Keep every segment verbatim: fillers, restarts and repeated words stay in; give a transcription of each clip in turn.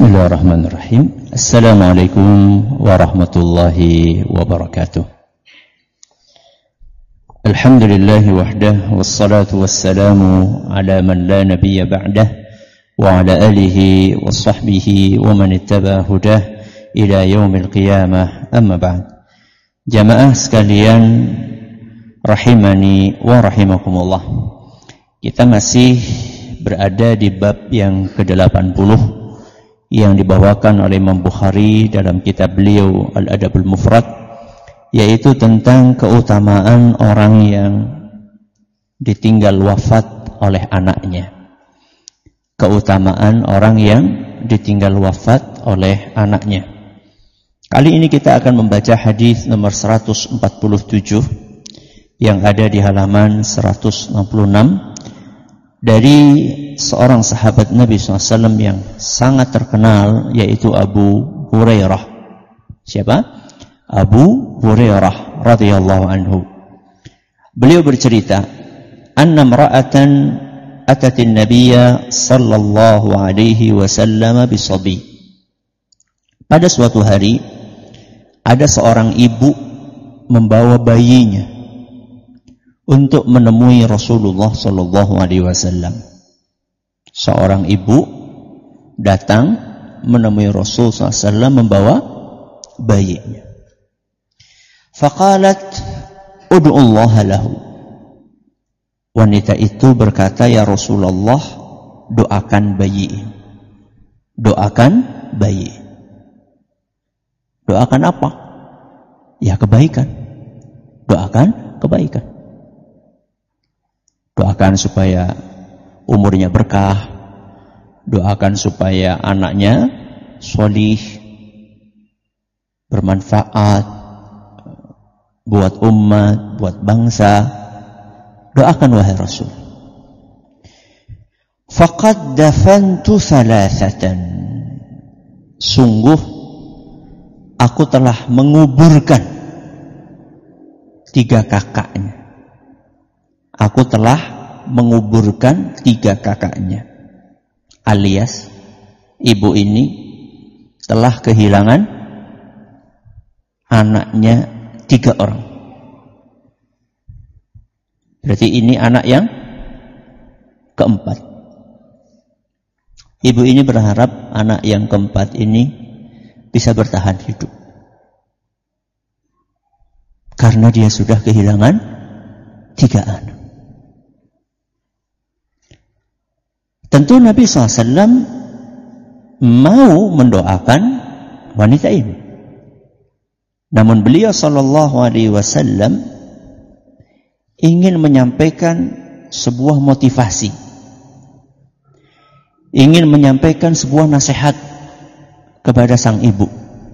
Bismillahirrahmanirrahim. Assalamualaikum warahmatullahi wabarakatuh. Alhamdulillahi wahdah, wassalatu wassalamu ala man la nabiyya ba'dah, wa ala alihi wa sahbihi wa man ittaba hudah ila yaumil qiyamah, amma ba'd. Jamaah sekalian rahimani wa rahimakumullah. Kita masih berada di bab yang ke delapan puluh yang dibawakan oleh Imam Bukhari dalam kitab beliau Al-Adabul Mufrad, yaitu tentang keutamaan orang yang ditinggal wafat oleh anaknya. Keutamaan orang yang ditinggal wafat oleh anaknya. Kali ini kita akan membaca hadis nomor seratus empat puluh tujuh yang ada di halaman seratus enam puluh enam dari seorang sahabat Nabi shallallahu alaihi wasallam yang sangat terkenal, yaitu Abu Hurairah. Siapa? Abu Hurairah radhiyallahu anhu. Beliau bercerita, anna imra'atan atatin nabiyya sallallahu alaihi wasallam bisabi. Pada suatu hari ada seorang ibu membawa bayinya untuk menemui Rasulullah sallallahu alaihi wasallam. Seorang ibu datang menemui Rasul sallallahu alaihi wasallam membawa bayinya. Faqalat ud'ullaha lahu. Wanita itu berkata, ya Rasulullah, doakan bayi ini. Doakan bayi. Doakan apa? Ya kebaikan. Doakan kebaikan. Doakan supaya umurnya berkah, doakan supaya anaknya solih, bermanfaat buat umat, buat bangsa. Doakan wahai Rasul. Faqad dafantu thalathatan. Sungguh aku telah menguburkan tiga kakaknya. Aku telah menguburkan tiga kakaknya. Alias ibu ini telah kehilangan anaknya tiga orang. Berarti ini anak yang keempat. Ibu ini berharap anak yang keempat ini bisa bertahan hidup, karena dia sudah kehilangan tiga anak. Tentu Nabi shallallahu alaihi wasallam mau mendoakan wanita ini. Namun beliau sallallahu alaihi wasallam ingin menyampaikan sebuah motivasi. Ingin menyampaikan sebuah nasihat kepada sang ibu.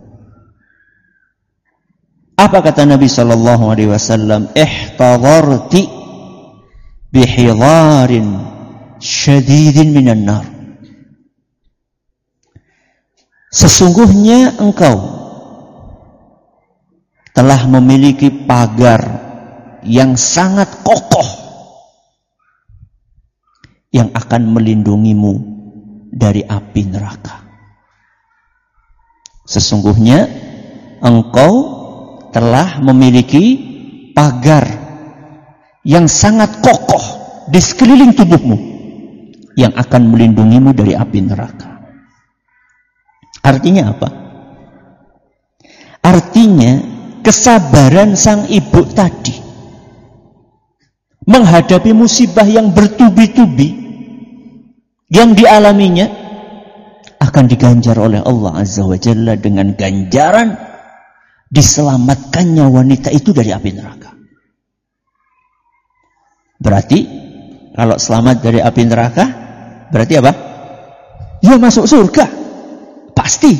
Apa kata Nabi sallallahu alaihi wasallam? Ihtadharti bihidharin syadidin minan nar. Sesungguhnya engkau telah memiliki pagar yang sangat kokoh yang akan melindungimu dari api neraka. Sesungguhnya engkau telah memiliki pagar yang sangat kokoh di sekeliling tubuhmu yang akan melindungimu dari api neraka. Artinya apa? Artinya kesabaran sang ibu tadi menghadapi musibah yang bertubi-tubi yang dialaminya akan diganjar oleh Allah Azza wa Jalla dengan ganjaran diselamatkannya wanita itu dari api neraka. Berarti kalau selamat dari api neraka, berarti apa? Ya masuk surga. Pasti.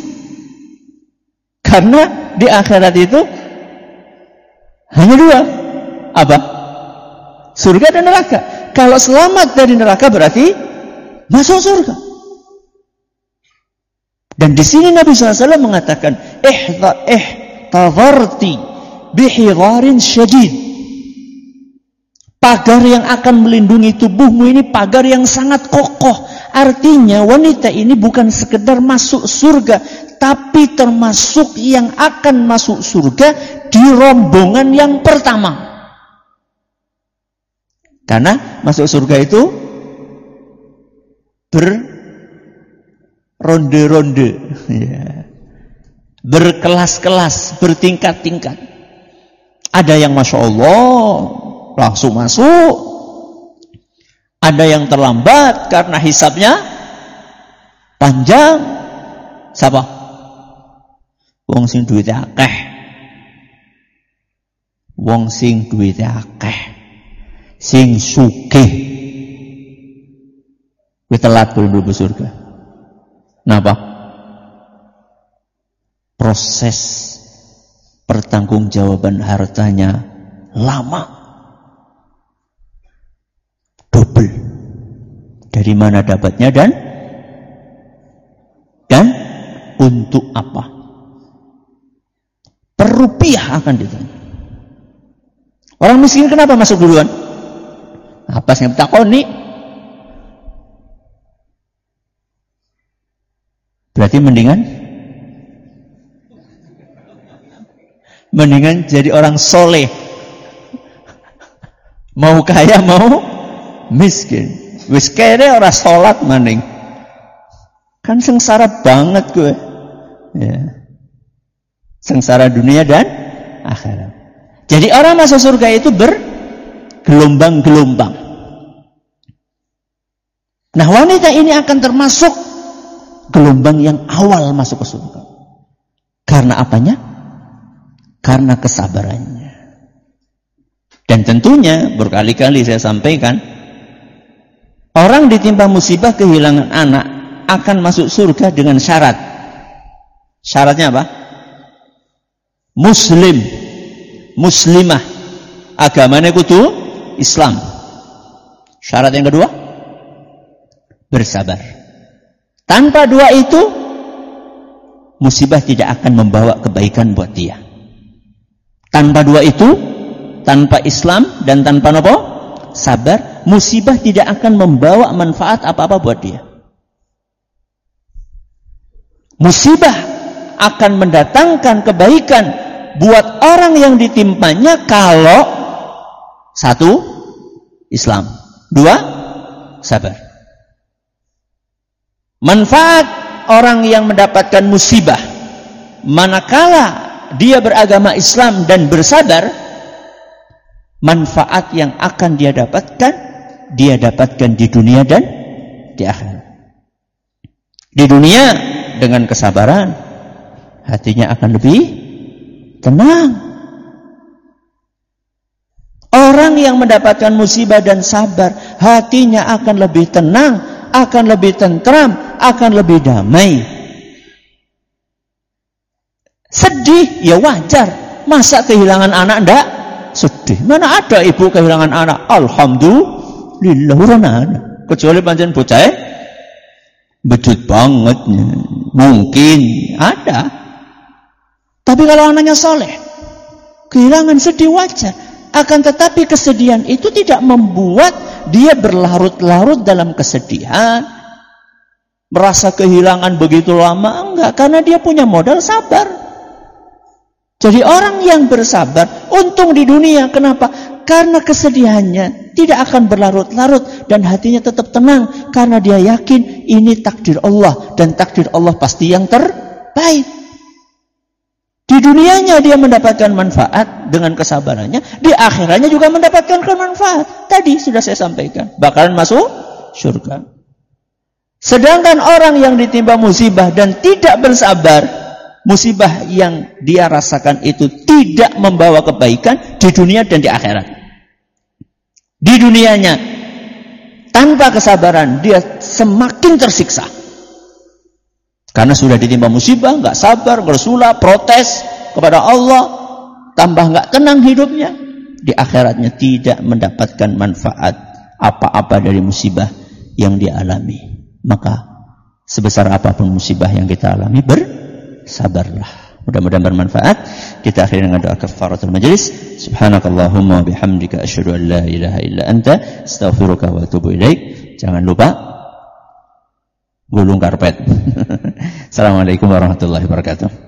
Karena di akhirat itu hanya dua. Apa? Surga dan neraka. Kalau selamat dari neraka berarti masuk surga. Dan di sini Nabi shallallahu alaihi wasallam mengatakan, ihta ihtadharti bihidharin syadid. Pagar yang akan melindungi tubuhmu ini pagar yang sangat kokoh. Artinya wanita ini bukan sekedar masuk surga, tapi termasuk yang akan masuk surga di rombongan yang pertama. Karena masuk surga itu berronde-ronde, ya. Berkelas-kelas, bertingkat-tingkat. Ada yang Masya Allah langsung masuk, ada yang terlambat karena hisabnya panjang. Siapa? Wong sing duwite akeh. Wong sing duwite akeh. Sing sugih. Kuwi telat kuwi mlebu surga. Napa? Proses pertanggungjawaban hartanya lama. Double. Dari mana dapatnya dan dan untuk apa? Per rupiah akan ditanya. Orang miskin kenapa masuk duluan? Apa sing takoni? Berarti mendingan mendingan jadi orang soleh. Mau kaya mau miskin. Wis kere ora salat maning. Kan sengsara banget gue. Ya. Sengsara dunia dan akhirat. Jadi orang masuk surga itu bergelombang-gelombang. Nah, wanita ini akan termasuk gelombang yang awal masuk ke surga. Karena apanya? Karena kesabarannya. Dan tentunya berkali-kali saya sampaikan, orang ditimpa musibah kehilangan anak akan masuk surga dengan syarat. Syaratnya apa? Muslim, muslimah, agamanya kudu Islam. Syarat yang kedua, bersabar. Tanpa dua itu, musibah tidak akan membawa kebaikan buat dia. Tanpa dua itu, tanpa Islam dan tanpa apa? Sabar, musibah tidak akan membawa manfaat apa-apa buat dia. Musibah akan mendatangkan kebaikan buat orang yang ditimpanya kalau satu, Islam, dua, sabar. Manfaat orang yang mendapatkan musibah manakala dia beragama Islam dan bersabar, manfaat yang akan dia dapatkan, dia dapatkan di dunia dan di akhirat. Di dunia dengan kesabaran, hatinya akan lebih tenang. Orang yang mendapatkan musibah dan sabar, hatinya akan lebih tenang, akan lebih tentram, akan lebih damai. Sedih, ya wajar. Masa kehilangan anak enggak sedih? Mana ada ibu kehilangan anak? Alhamdulillah, orang ada. Kecuali pancen bocah bedut banget. Mungkin ada. Tapi kalau anaknya soleh, kehilangan sedih wajar. Akan tetapi kesedihan itu tidak membuat dia berlarut-larut dalam kesedihan, merasa kehilangan begitu lama. Enggak, karena dia punya modal sabar. Jadi orang yang bersabar untung di dunia. Kenapa? Karena kesedihannya tidak akan berlarut-larut dan hatinya tetap tenang karena dia yakin ini takdir Allah dan takdir Allah pasti yang terbaik. Di dunianya dia mendapatkan manfaat dengan kesabarannya, di akhiratnya juga mendapatkan manfaat. Tadi sudah saya sampaikan, bakalan masuk surga. Sedangkan orang yang ditimpa musibah dan tidak bersabar, musibah yang dia rasakan itu tidak membawa kebaikan di dunia dan di akhirat. Di dunianya tanpa kesabaran dia semakin tersiksa. Karena sudah ditimpa musibah, enggak sabar, bersulah, protes kepada Allah, tambah enggak tenang hidupnya. Di akhiratnya tidak mendapatkan manfaat apa-apa dari musibah yang dia alami. Maka sebesar apapun musibah yang kita alami, bersabarlah. Mudah-mudahan bermanfaat. Kita akhiri dengan doa kafaratul majelis. Subhanakallahumma bihamdika asyhadu an la ilaha illa anta astaghfiruka wa atubu ilaik. Jangan lupa gulung karpet. Assalamualaikum warahmatullahi wabarakatuh.